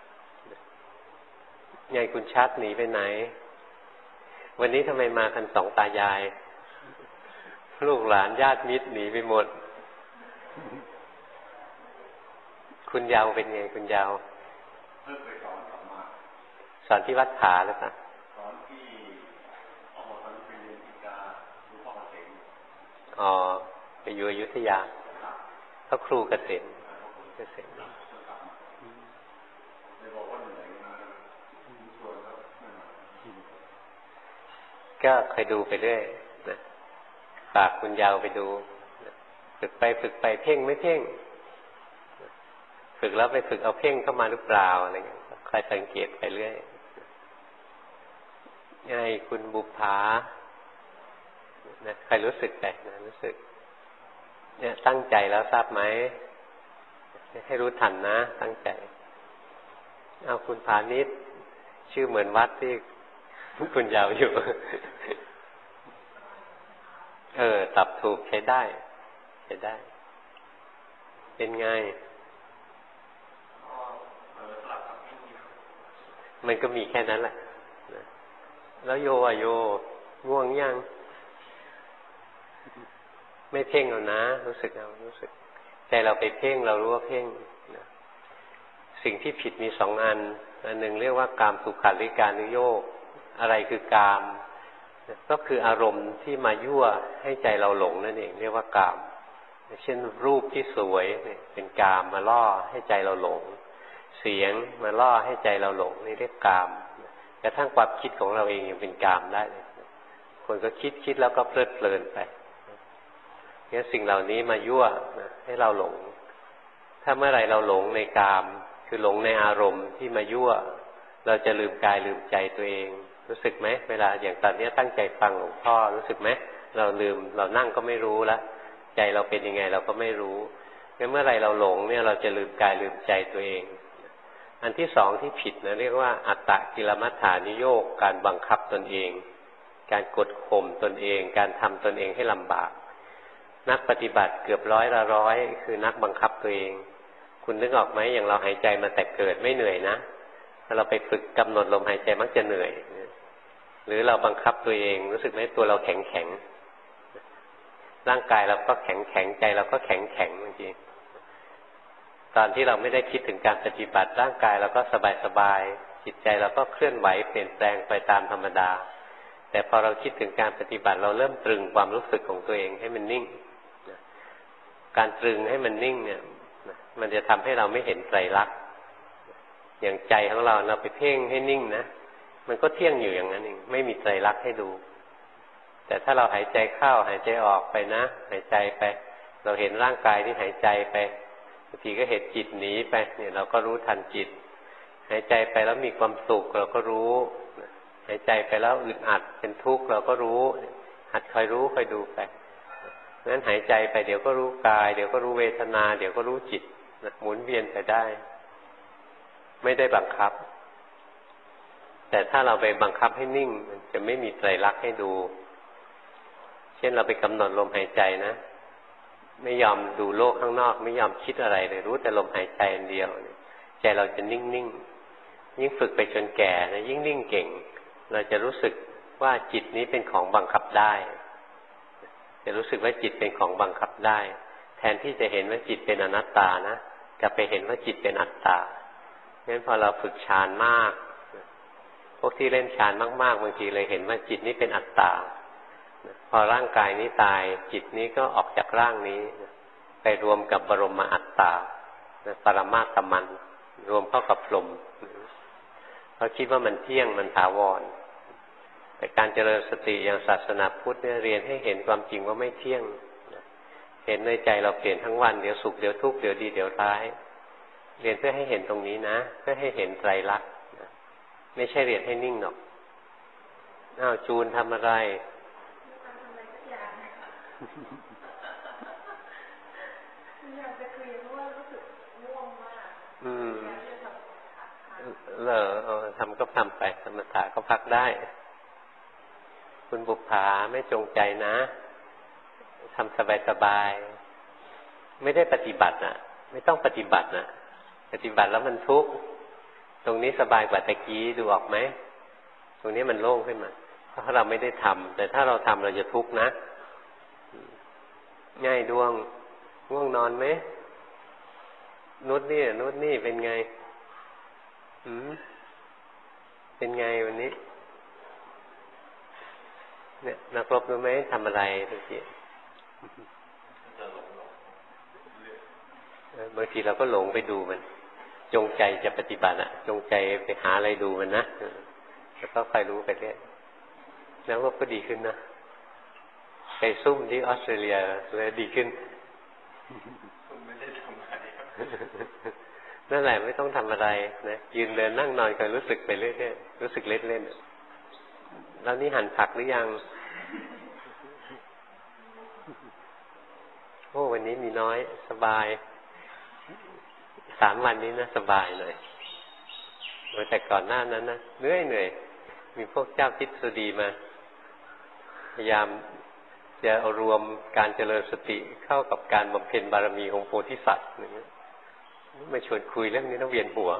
ไงคุณชัดหนีไปไหนวันนี้ทำไมมากันสองตายายลูกหลานญาติมิตรหนีไปหมดคุณยาวเป็นไงคุณยาวเพิ่งไปสอนกลับมาสอนที่วัดผาหรือเปล่าสอนที่ตอนไปเรียนที่กาหลวงพ่อเกษมอ๋อไปอยู่อยุธยาเขาครูเกษมก็เคยดูไปเรื่อยนะฝากคุณยาวไปดูฝึกไปเพ่งไม่เพ่งฝึกแล้วไปฝึกเอาเพ่งเข้ามาหรือเปล่าอะไรเงี้ยคอยสังเกตไปเรื่อยไงคุณบุภานะใครรู้สึกแต่นะรู้สึกเนี่ยตั้งใจแล้วทราบไหมให้รู้ทันนะตั้งใจเอาคุณพานิชชื่อเหมือนวัดที่คุณยาวอยู่ตอบถูกใช้ได้เป็นไงมันก็มีแค่นั้นแหละแล้วโยง่วงยังไม่เพ่งเอานะรู้สึกใจเราไปเพ่งเรารู้ว่าเพ่งสิ่งที่ผิดมีสองอันหนึ่งเรียกว่ากามสุขัลลิกานุโยคอะไรคือกามก็คืออารมณ์ที่มายั่วให้ใจเราหลงนั่นเองเรียกว่ากามเช่นรูปที่สวยเป็นกามมาล่อให้ใจเราหลงเสียงมาล่อให้ใจเราหลงนี่เรียกกามกระทั่งความคิดของเราเองยังเป็นกามได้เลยคนก็คิดแล้วก็เพลิดเพลินไปงั้นสิ่งเหล่านี้มายั่วให้เราหลงถ้าเมื่อไรเราหลงในกามคือหลงในอารมณ์ที่มายั่วเราจะลืมกายลืมใจตัวเองรู้สึกไหมเวลาอย่างตอนนี้ตั้งใจฟังหลวงพ่อรู้สึกไหมเราลืมเรานั่งก็ไม่รู้ละใจเราเป็นยังไงเราก็ไม่รู้งั้นเมื่อไรเราหลงเนี่ยเราจะลืมกายลืมใจตัวเองอันที่สองที่ผิดนะเรียกว่าอัตตกิลมัฏฐานิโยคการบังคับตนเองการกดข่มตนเองการทำตนเองให้ลำบากนักปฏิบัติเกือบร้อยคือนักบังคับตัวเองคุณนึกออกไหมอย่างเราหายใจมาแต่เกิดไม่เหนื่อยนะถ้าเราไปฝึกกำหนดลมหายใจมักจะเหนื่อยหรือเราบังคับตัวเองรู้สึกไหมตัวเราแข็งร่างกายเราก็แข็งใจเราก็แข็งบางทีตอนที่เราไม่ได้คิดถึงการปฏิบัติร่างกายเราก็สบายจิตใจเราก็เคลื่อนไหวเปลี่ยนแปลงไปตามธรรมดาแต่พอเราคิดถึงการปฏิบัติเราเริ่มตรึงความรู้สึกของตัวเองให้มันนิ่งการตรึงให้มันนิ่งเนี่ยมันจะทำให้เราไม่เห็นไตรลักษณ์อย่างใจของเราไปเพ่งให้นิ่งนะมันก็เที่ยงอยู่อย่างนั้นเองไม่มีไตรลักษณ์ให้ดูแต่ถ้าเราหายใจเข้าหายใจออกไปนะหายใจไปเราเห็นร่างกายที่หายใจไปบางทีก็เห็นจิตหนีไปเนี่ยเราก็รู้ทันจิตหายใจไปแล้วมีความสุขเราก็รู้หายใจไปแล้วอึดอัดเป็นทุกข์เราก็รู้หัดคอยรู้คอยดูไปงั้นหายใจไปเดี๋ยวก็รู้กายเดี๋ยวก็รู้เวทนาเดี๋ยวก็รู้จิตหมุนเวียนไปได้ไม่ได้บังคับแต่ถ้าเราไปบังคับให้นิ่งมันจะไม่มีไตรลักษณ์ให้ดูเช่นเราไปกำหนดลมหายใจนะไม่ยอมดูโลกข้างนอกไม่ยอมคิดอะไรเลยรู้แต่ลมหายใจอันเดียวใจเราจะนิ่งๆยิ่งฝึกไปจนแก่นะยิ่งนิ่งเก่งเราจะรู้สึกว่าจิตนี้เป็นของบังคับได้จะรู้สึกว่าจิตเป็นของบังคับได้แทนที่จะเห็นว่าจิตเป็นอนัตตานะกลับไปเห็นว่าจิตเป็นอัตตางั้นพอเราฝึกฌานมากพวกที่เล่นฌานมากๆบางทีเลยเห็นว่าจิตนี้เป็นอัตตาพอร่างกายนี้ตายจิตนี้ก็ออกจากร่างนี้ไปรวมกับบรมอัตตาปรมาตมันรวมเข้ากับพรหมเขาคิดว่ามันเที่ยงมันถาวรแต่การเจริญสติอย่างศาสนาพุทธเนี่ยเรียนให้เห็นความจริงว่าไม่เที่ยงเห็นในใจเราเปลี่ยนทั้งวันเดี๋ยวสุขเดี๋ยวทุกข์เดี๋ยวดีเดี๋ยวร้ายเรียนเพื่อให้เห็นตรงนี้นะเพื่อให้เห็นไตรลักษณ์ไม่ใช่เรียนให้นิ่งหรอกจูนทำอะไรทำก็ทำไปสมถะก็พักได้คุณบุปผาไม่จงใจนะทำสบายๆไม่ได้ปฏิบัตินะไม่ต้องปฏิบัตินะปฏิบัติแล้วมันทุกข์ตรงนี้สบายกว่าตะกี้ดูออกไหมตรงนี้มันโล่งขึ้นมาเพราะเราไม่ได้ทำแต่ถ้าเราทำเราจะทุกข์นะง่ายดวงง่วงนอนไหมนุชนี่เป็นไงเป็นไงวันนี้เนี่ยนักรบรู้ไหมทำอะไรทุกทีบางทีเราก็หลงไปดูมันจงใจจะปฏิบัติจงใจไปหาอะไรดูมันนะแล้วก็ค่อยรู้ไปเรื่อยแล้วก็ดีขึ้นนะไปซุ่มที่ออสเตรเลียเลยดีขึ้นไม่ได้ทำอะไรนั่นแหละไม่ต้องทำอะไรนะยืนเดินนั่งนอนก็รู้สึกไปเรื่อยๆรู้สึกเล่นๆแล้วนี่หั่นผักหรือยังโอ้วันนี้มีน้อยสบาย3 วันนี้นะสบายหน่อยแต่ก่อนหน้านั้นนะเหนื่อยมีพวกเจ้าทฤษฎีมาพยายามจะเอารวมการเจริญสติเข้ากับการบำเพ็ญบารมีของโพธิสัตว์อย่างเงี้ยมาชวนคุยเรื่องนี้ต้องเวียนหัว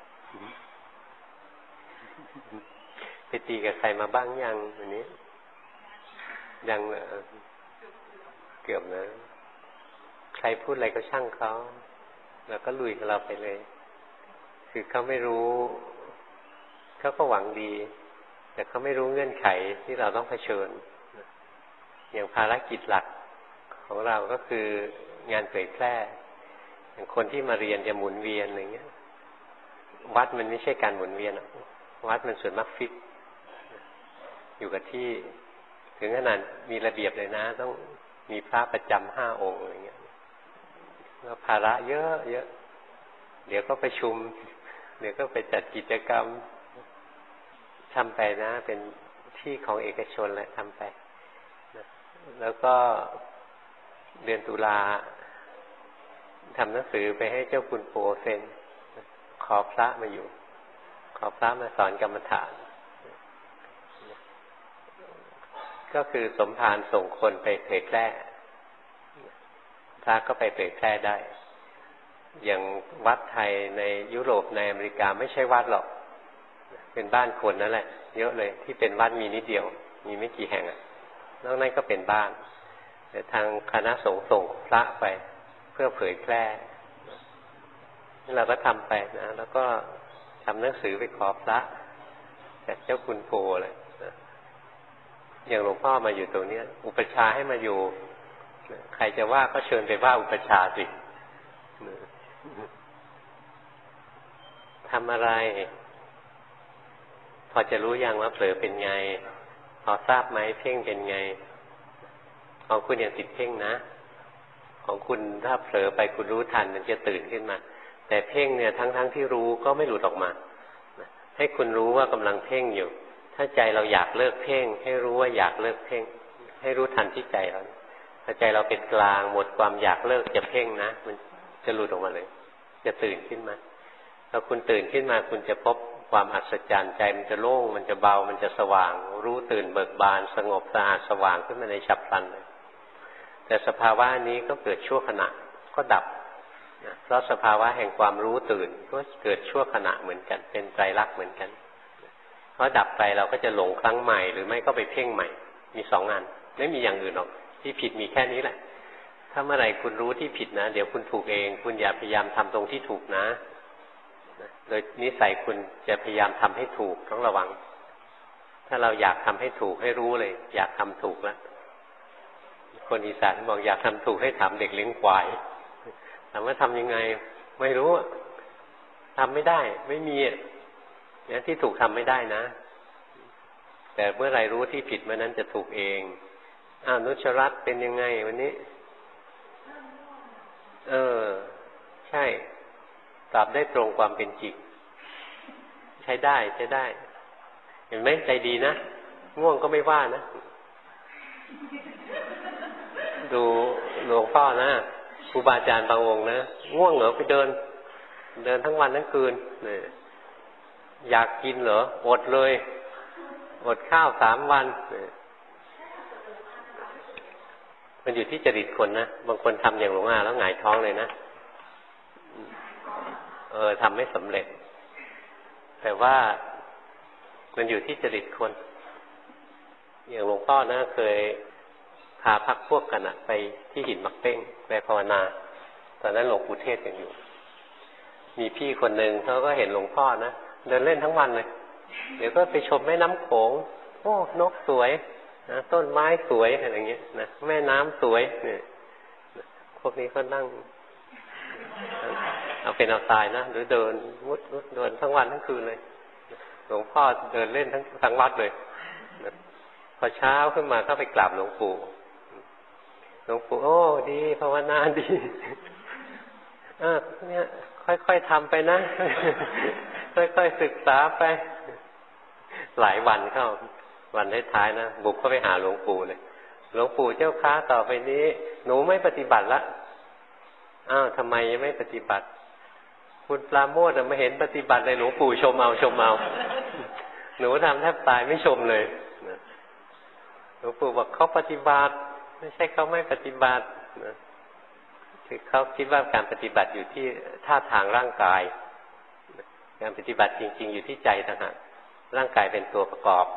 ไปตีกับใครมาบ้างยังวันนี้ยังเกือบนะใครพูดอะไรก็ช่างเขาเราก็ลุยกับเราไปเลยคือเขาไม่รู้เขาก็หวังดีแต่เขาไม่รู้เงื่อนไขที่เราต้องเผชิญอย่างภารกิจหลักของเราก็คืองานเผยแพร่อย่างคนที่มาเรียนจะหมุนเวียนอะไรเงี้ยวัดมันไม่ใช่การหมุนเวียนวัดมันส่วนมากฟิกอยู่กับที่ถึงขนาดมีระเบียบเลยนะต้องมีพระประจำ5 องค์อะไรเงี้ยแล้วภาระเยอะเดี๋ยวก็ประชุมเดี๋ยวก็ไปจัดกิจกรรมทำไปนะเป็นที่ของเอกชนแหละทำไปนะแล้วก็เดือนตุลาทำหนังสือไปให้เจ้าคุณโปเซ็นขอพระมาอยู่ขอพระมาสอนกรรมฐานก็คือสมภารส่งคนไปเผยแพร่พระก็ไปเผยแพร่ได้อย่างวัดไทยในยุโรปในอเมริกาไม่ใช่วัดหรอกเป็นบ้านคนนั่นแหละเยอะเลยที่เป็นวัดมีนิดเดียวมีไม่กี่แห่งนอกนั้นก็เป็นบ้านแต่ทางคณะสงฆ์ส่งพระไปเพื่อเผยแพร่นี่เราก็ทำไปนะแล้วก็ทำหนังสือไปขอพระจากเจ้าคุณโพเลยอย่างหลวงพ่อมาอยู่ตรงนี้อุปชาให้มาอยู่ใครจะว่าก็เชิญไปว่าอุปชาสิทำอะไรพอจะรู้ยังว่าเผลอเป็นไงพอทราบไหมเพ่งเป็นไงของคุณยังติดเพ่งนะของคุณถ้าเผลอไปคุณรู้ทันมันจะตื่นขึ้นมาแต่เพ่งเนี่ยทั้งที่รู้ก็ไม่หลุดออกมาให้คุณรู้ว่ากำลังเพ่งอยู่ถ้าใจเราอยากเลิกเพ่งให้รู้ว่าอยากเลิกเพ่งให้รู้ทันที่ใจเราถ้าใจเราเป็นกลางหมดความอยากเลิกจะเพ่งนะมันจะหลุดออกมาเลยจะตื่นขึ้นมาพอคุณตื่นขึ้นมาคุณจะพบความอัศจรรย์ใจมันจะโล่งมันจะเบามันจะสว่างรู้ตื่นเบิกบานสงบสะอาดสว่างขึ้นมาในฉับพลันเลยแต่สภาวะนี้ก็เกิดชั่วขณะก็ดับเพราะสภาวะแห่งความรู้ตื่นก็เกิดชั่วขณะเหมือนกันเป็นไตรลักษณ์เหมือนกันเพราะดับไปเราก็จะหลงครั้งใหม่หรือไม่ก็ไปเพ่งใหม่มี2 อันไม่มีอย่างอื่นหรอกที่ผิดมีแค่นี้แหละถ้าเมื่อไหร่คุณรู้ที่ผิดนะเดี๋ยวคุณถูกเองคุณอย่าพยายามทำตรงที่ถูกนะโดยนิสัยคุณจะพยายามทำให้ถูกต้องระวังถ้าเราอยากทำให้ถูกให้รู้เลยอยากทำถูกแล้วคนอีสานบอกอยากทำถูกให้ถามเด็กเลี้ยงควายถามว่าทำยังไงไม่รู้ทำไม่ได้ไม่มีเนี่ยที่ถูกทำไม่ได้นะแต่เมื่อไรรู้ที่ผิดเมื่อนั้นจะถูกเองนุชรัตน์เป็นยังไงวันนี้ใช่ตอบได้ตรงความเป็นจริงใช้ได้เห็นไหมใจดีนะง่วงก็ไม่ว่านะดูหลวงพ่อนะครูบาอาจารย์บางองค์นะง่วงเหรอไปเดินทั้งวันทั้งคืนเนี่ยอยากกินเหรออดเลยอดข้าว3 วันมันอยู่ที่จริตคนนะบางคนทำอย่างหลวงอาแล้วหงายท้องเลยนะทำไม่สำเร็จแต่ว่ามันอยู่ที่จริตคนอย่างหลวงพ่อนะเคยพาพักพวกกันไปที่หินมักเป้งไปภาวนาตอนนั้นหลวงปู่เทศยังอยู่มีพี่คนหนึ่งเขาก็เห็นหลวงพ่อนะเดินเล่นทั้งวันเลยเดี๋ยวก็ไปชมแม่น้ำโขงโอ้นกสวยนะต้นไม้สวยอะไรอย่างเงี้ยนะแม่น้ำสวยเนี่ยพวกนี้ก็นั่งเอาเป็นเอาตายนะหรือเดินมุดเดินทั้งวันทั้งคืนเลยหลวงพ่อเดินเล่นทั้งวัดเลยพอเช้าขึ้นมาก็ไปกราบหลวงปู่โอ้ดีภาวนาดีเนี่ยค่อยๆทำไปนะค่อยๆศึกษาไปหลายวันเข้าวันท้ายๆนะบุกเข้าไปหาหลวงปู่เลยหลวงปู่เจ้าค้าต่อไปนี้หนูไม่ปฏิบัติละทำไมยังไม่ปฏิบัติคุณปราโมทไม่เห็นปฏิบัติเลยหลวงปู่ชมเอาหนูทำแทบตายไม่ชมเลยหลวงปู่บอกเขาปฏิบัติไม่ใช่เขาไม่ปฏิบัติคือเขาคิดว่าการปฏิบัติอยู่ที่ท่าทางร่างกายการปฏิบัติจริงๆอยู่ที่ใจต่างหากร่างกายเป็นตัวประกอบ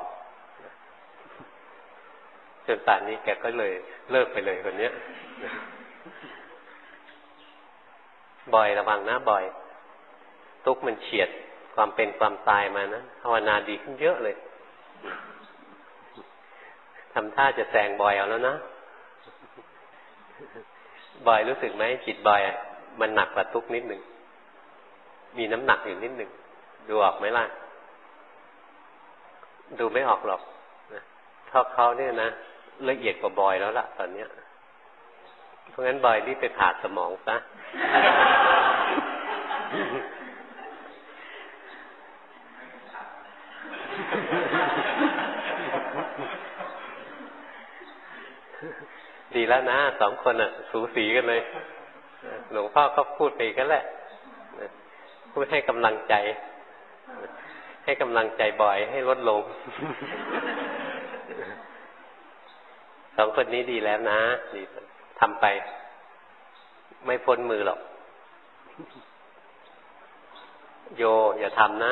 จนป่านนี้แกก็เลยเลิกไปเลยคนเนี้ยบ่อยระวังนะบ่อยทุกข์มันเฉียดความเป็นความตายมานะภาวนาดีขึ้นเยอะเลยทำท่าจะแซงบ่อยเอาแล้วนะบ่อยรู้สึกไหมจิตบ่อยมันหนักกว่าทุกข์นิดหนึ่งมีน้ำหนักอยู่นิดหนึ่งดูออกไหมล่ะดูไม่ออกหรอกเพราะเขาเนี่ยนะละเอียดกว่าบ่อยแล้วล่ะตอนเนี้ยเพราะงั้นบ่อยรีบไปผ่าสมองซะดีแล้วนะ2 คนสูสีกันเลยหลวงพ่อก็พูดไปกันแหละพูดให้กำลังใจบ่อยให้ลดลง 2 คนนี้ดีแล้วนะดีทำไปไม่พ้นมือหรอกโยอย่าทำนะ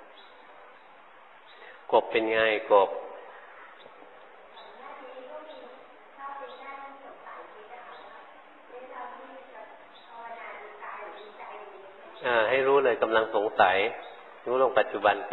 กบเป็นไงกบให้รู้เลยกำลังสงสัยรู้ลงปัจจุบันไป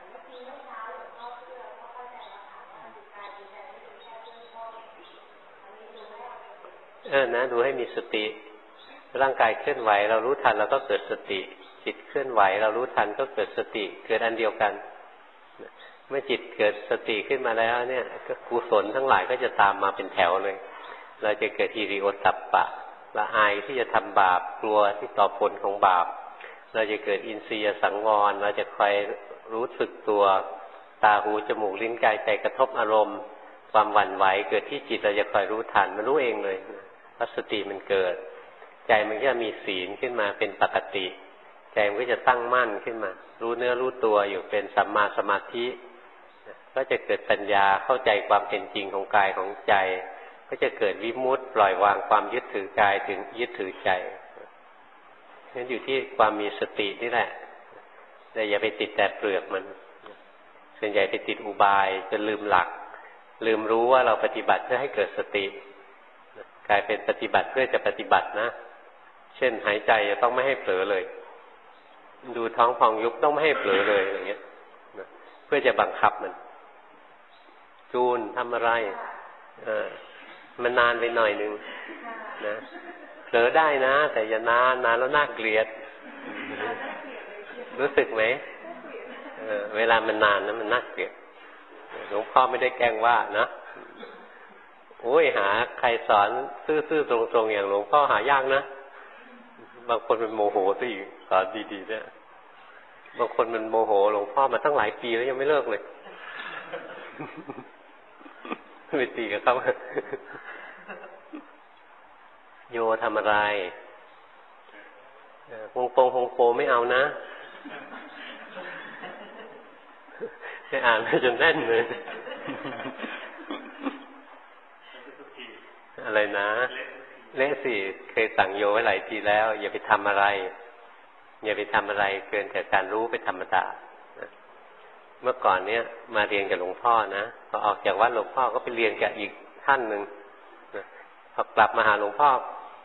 นะดูให้มีสติร่างกายเคลื่อนไหวเรารู้ทันเราก็เกิดสติจิตเคลื่อนไหวเรารู้ทันก็เกิดสติเกิดอันเดียวกันเมื่อจิตเกิดสติขึ้นมาแล้วเนี่ยก็กุศลทั้งหลายก็จะตามมาเป็นแถวเลยเราจะเกิดฮิริโอตตัปปะละอายที่จะทำบาปกลัวที่ต่อผลของบาปเราจะเกิดอินทรียสังวรเราจะคอยรู้สึกตัวตาหูจมูกลิ้นกายใจกระทบอารมณ์ความหวั่นไหวเกิดที่จิตเราจะคอยรู้ทันมันรู้เองเลยเพราะสติมันเกิดใจมันก็จะมีศีลขึ้นมาเป็นปกติใจมันก็จะตั้งมั่นขึ้นมารู้เนื้อรู้ตัวอยู่เป็นสัมมาสมาธิก็จะเกิดปัญญาเข้าใจความเป็นจริงของกายของใจก็ก็จะเกิดวิมุตติปล่อยวางความยึดถือกายถึงยึดถือใจนั่นอยู่ที่ความมีสตินี่แหละแต่อย่าไปติดแต่เปลือกมันส่วนใหญ่ไปติดอุบายจนลืมหลักลืมรู้ว่าเราปฏิบัติเพื่อให้เกิดสติกลายเป็นปฏิบัติเพื่อจะปฏิบัตินะเช่นหายใจจะต้องไม่ให้เผลอเลยดูท้องพองยุบต้องไม่ให้เผลอเลยอย่างเงี้ยเพื่อจะบังคับมันจูนทำอะไรมันนานไปหน่อยนึงนะเผลอได้นะแต่อย่านานแล้วน่าเกลียดรู้สึกไหมเวลามันนานนะมันน่าเกลียดหลวงพ่อไม่ได้แกล้งว่านะโอ้ยหาใครสอนซื่อๆตรงๆอย่างหลวงพ่อหายากนะบางคนมันโมโหซะอีกสอนดีๆเนี่ยบางคนมันโมโหหลวงพ่อมาตั้งหลายปีแล้วยังไม่เลิกเลยไม่ตีกับเขาโยทำอะไรฮงโปไม่เอานะไม่อ่านไปจนแน่นเลยอะไรนะเละสิเคยสั่งโยไว้หลายทีแล้วอย่าไปทำอะไรอย่าไปทำอะไรเกินแต่การรู้ไปธรรมดาเมื่อก่อนเนี้ยมาเรียนกับหลวงพ่อนะพอออกจากวัดหลวงพ่อก็ไปเรียนกับอีกท่านหนึ่งพอกลับมาหาหลวงพ่อ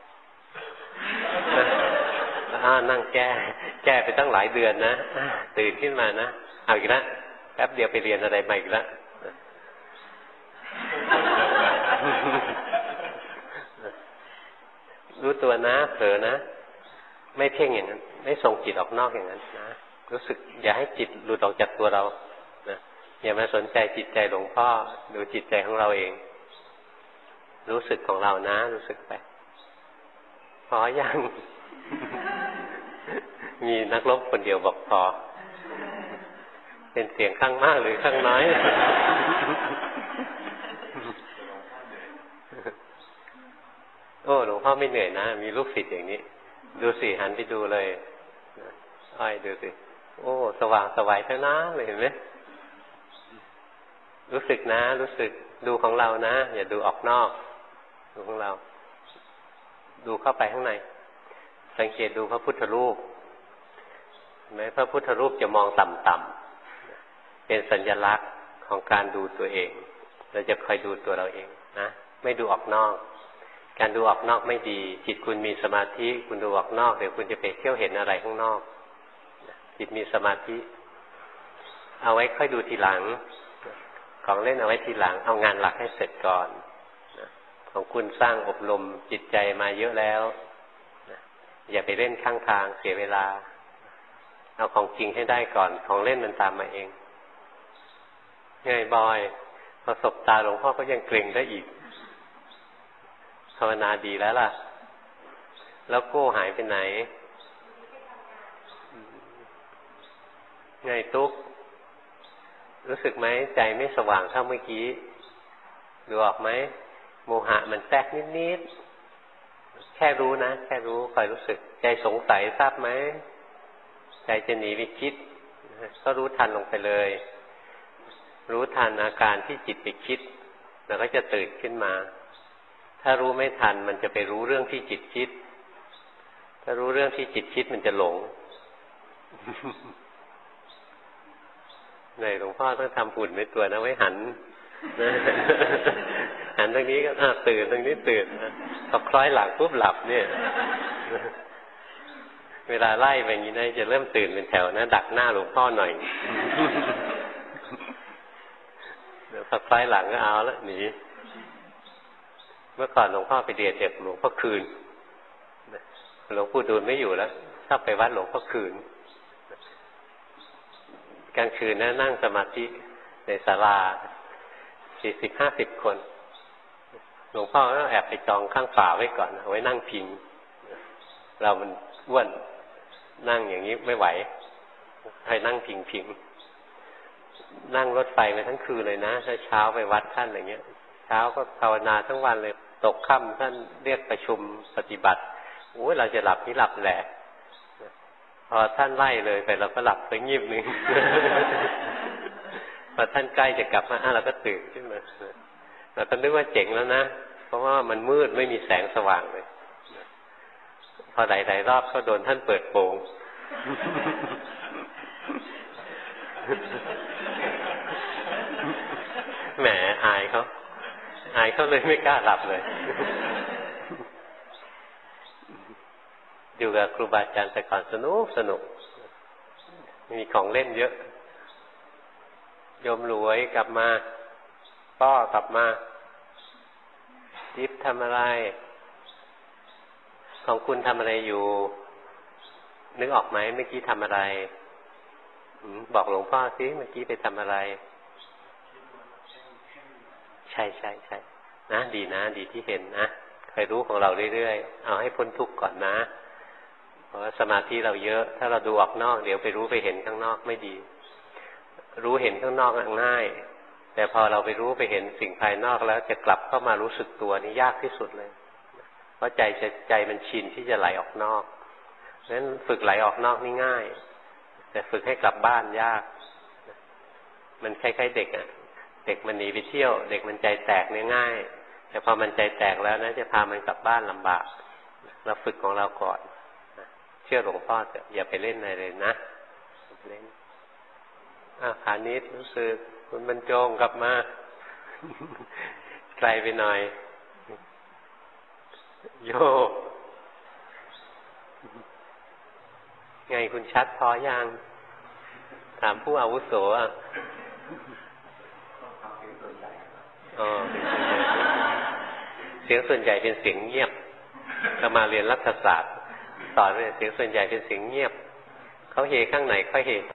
นั่งแก้ไปตั้งหลายเดือนนะตื่นขึ้นมานะเอาอีกแล้วแป๊บเดียวไปเรียนอะไรใหม่อีกแล้วรู้ตัวนะเผลอนะไม่เพ่งอย่างนั้นไม่ส่งจิตออกนอกอย่างนั้นนะรู้สึกอย่าให้จิตหลุดออกจากตัวเรานะอย่ามาสนใจจิตใจหลวงพ่อดูจิตใจของเราเองรู้สึกของเรานะรู้สึกไปพอยัง มีนักรบคนเดียวบอกพอเป็นเสียงข้างมากหรือข้างน้อย โอ้หลวงพ่อไม่เหนื่อยนะมีลูกศิษย์อย่างนี้ดูสิหันไปดูเลยอ้อยดูสิโอ้สว่างสวัยทั้งนั้นเลยเห็นไหมรู้สึกนะรู้สึกดูของเรานะอย่าดูออกนอกดูของเราดูเข้าไปข้างในสังเกตดูพระพุทธรูปเห็นไหมพระพุทธรูปจะมองต่ำๆเป็นสัญลักษณ์ของการดูตัวเองเราจะคอยดูตัวเราเองนะไม่ดูออกนอกการดูออกนอกไม่ดีจิตคุณมีสมาธิคุณดูออกนอกเดี๋ยวคุณจะไปเที่ยวเห็นอะไรข้างนอกจิตมีสมาธิเอาไว้ค่อยดูทีหลังของเล่นเอาไว้ทีหลังเอางานหลักให้เสร็จก่อนของคุณสร้างอบรมจิตใจมาเยอะแล้วอย่าไปเล่นข้างทางเสียเวลาเอาของจริงให้ได้ก่อนของเล่นมันตามมาเองไงบอยพอสบตาหลวงพ่อก็ยังเกรงได้อีกภาวนาดีแล้วล่ะแล้วโก้หายไปไหนไงตุ๊กรู้สึกไหมใจไม่สว่างเท่าเมื่อกี้ดูออกไหมโมหะมันแทรกนิดๆแค่รู้นะแค่รู้คอยรู้สึกใจสงสัยทราบไหมใจจะหนีไปคิดก็รู้ทันลงไปเลยรู้ทันอาการที่จิตไปคิดแล้วก็จะตื่นขึ้นมาถ้ารู้ไม่ทันมันจะไปรู้เรื่องที่จิตคิดถ้ารู้เรื่องที่จิตคิดมันจะหลงหลวงพ่อต้องทำหุ่นในตัวนะไว้หันหันตรงนี้ก็ตื่นตรงนี้ตื่นพอคล้อยหลังปุ๊บหลับเนี่ยเวลาไล่ไปอย่างนี้นะจะเริ่มตื่นเป็นแถวนะดักหน้าหลวงพ่อหน่อยพอคล้อยหลังก็เอาแล้วหนีเมื่อก่อนหลวงพ่อไปเรียนเด็กหลวงพ่อคืนหลวงปู่ดูลไม่อยู่แล้วชอบไปวัดหลวงพ่อคืนกลางคืนนะนั่งสมาธิในศาลา40-50 คนหลวงพ่อก็แอบไปจองข้างฝาไว้ก่อนเอาไว้นั่งพิงเรามันอ้วนนั่งอย่างนี้ไม่ไหวให้นั่งพิงนั่งรถไฟไปทั้งคืนเลยนะเช้าไปวัดท่านอะไรเงี้ยเช้าก็ภาวนาทั้งวันเลยตกค่ำท่านเรียกประชุมปฏิบัติโอ้ยเราจะหลับนี่หลับแหละพอท่านไล่เลยไปเราก็หลับไปงีบนึงพอท่านใกล้จะกลับมาเราก็ตื่นขึ้นมาเราก็นึกว่าเจ๋งแล้วนะเพราะว่ามันมืดไม่มีแสงสว่างเลยพอหลายๆรอบก็โดนท่านเปิดโปงแหมอายเขาเลยไม่กล้าหลับเลยอยู่กับครูบาอาจารย์แต่ก่อนสนุกมีของเล่นเยอะโยมรวยกลับมาป้อกลับมาจิ๊บทำอะไรของคุณทำอะไรอยู่นึกออกไหมเมื่อกี้ทำอะไรบอกหลวงพ่อสิเมื่อกี้ไปทำอะไรใช่นะดีนะดีที่เห็นนะคอยรู้ของเราเรื่อยๆเอาให้พ้นทุกข์ก่อนนะเพราะว่าสมาธิเราเยอะถ้าเราดูออกนอกเดี๋ยวไปรู้ไปเห็นข้างนอกไม่ดีรู้เห็นข้างนอกง่ายแต่พอเราไปรู้ไปเห็นสิ่งภายนอกแล้วจะกลับเข้ามารู้สึกตัวนี่ยากที่สุดเลยเพราะใจมันชินที่จะไหลออกนอกเพราะฉะนั้นฝึกไหลออกนอกนี่ง่ายแต่ฝึกให้กลับบ้านยากมันคล้ายๆเด็กอ่ะเด็กมันหนีไปเที่ยวเด็กมันใจแตกเนี่ยง่ายแต่พอมันใจแตกแล้วนะจะพามันกลับบ้านลำบากเราฝึกของเราก่อนเชื่อหลวงพ่อเถอะอย่าไปเล่นอะไรเลยนะเล่นขานิดรู้สึกคุณบรรจงกลับมาไกลไปหน่อยโยไงคุณชัดพอยังถามผู้อาวุโสอ่ะเสียงส่วนใหญ่เป็นเสียงเงียบเรามาเรียนรัฐศาสตร์สอนเสียงส่วนใหญ่เป็นเสียงเงียบเขาเฮข้างไหนค่อยเฮ